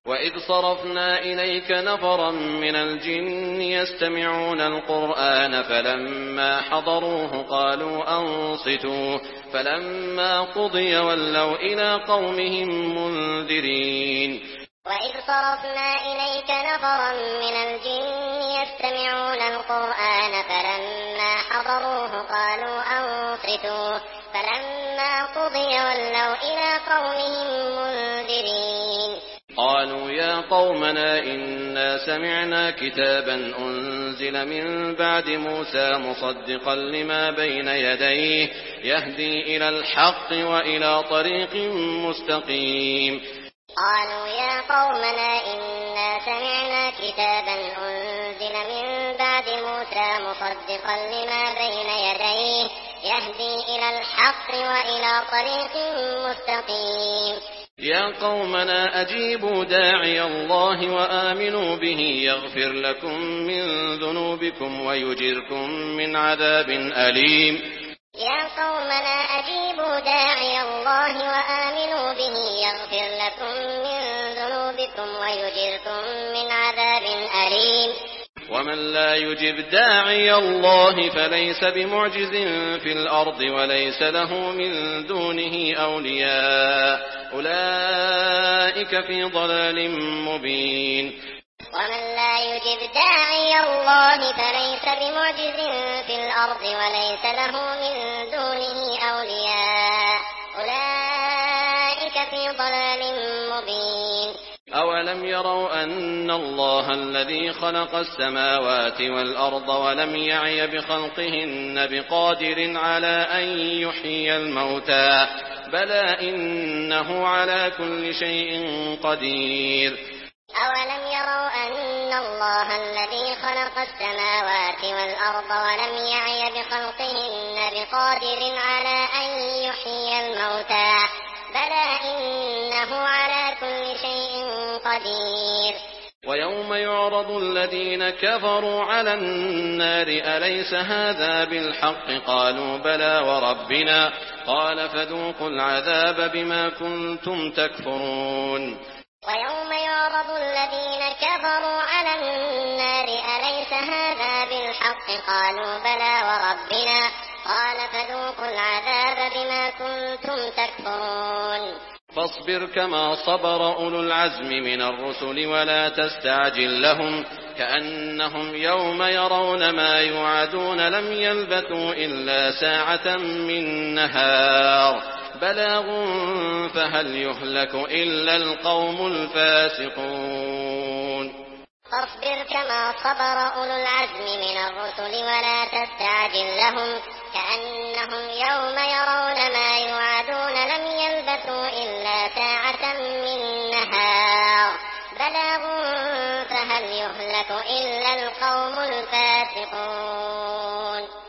وإذ صرفنا إليك نفرا من الجن يستمعون القرآن فلما حضروه قالوا أنصتوا فلما قضي ولوا إلى قومهم منذرين. وإذ صرفنا إليك نفرا من الجن يستمعون القرآن فلما حضروه قالوا أنصتوا فلما قضي ولوا إلى قومهم منذرين. قالوا يا قومنا إنا سمعنا كتابا أنزل من بعد موسى مصدقا لما بين يديه يهدي إلى الحق وإلى طريق مستقيم. قالوا يا قومنا إنا سمعنا كتابا أنزل من بعد موسى مصدقا لما بين يديه يهدي إلى الحق وإلى طريق مستقيم. يا قومنا أجيبوا داعي الله وآمنوا به يغفر لكم من ذنوبكم ويجركم من عذاب أليم. يا قومنا أجيبوا داعي الله وآمنوا به يغفر لكم من ذنوبكم ويجركم من عذاب أليم. ومن لا يجب داعي الله فليس بمعجز في الأرض وليس له من دونه أولياء أولئك في ضلال مبين. ومن لا يجب داعي الله فليس بمعجز في الأرض وليس له من دونه أولياء أولئك في ضلال مبين. أولم يروا أن الله الذي خلق السماوات والأرض ولم يعي بخلقهن بقادر على أن يحيي الموتى بلى إنه على كل شيء قدير. أولم يروا أن الله الذي خلق السماوات والأرض ولم يعي بخلقهن بقادر على أن يحيي الموتى بلى إنه على كل شيء قدير. ويوم يعرض الذين كفروا على النار أليس هذا بالحق قالوا بلى وربنا قال فذوقوا العذاب بما كنتم تكفرون. ويوم يعرض الذين كفروا على النار أليس هذا بالحق قالوا بلى وربنا قال فذوقوا العذاب بما كنتم تكفرون. فاصبر كما صبر أولو العزم من الرسل ولا تستعجل لهم كأنهم يوم يرون ما يوعدون لم يلبثوا إلا ساعة من نهار بلاغ فهل يهلك إلا القوم الفاسقون. فاصبر كما صبر أولو العزم من الرسل ولا تستعجل لهم كأنهم يوم يرون ما يوعدون لم يلبثوا إلا ساعة من نهار بلاغ فهل يهلك إلا القوم الفاسقون.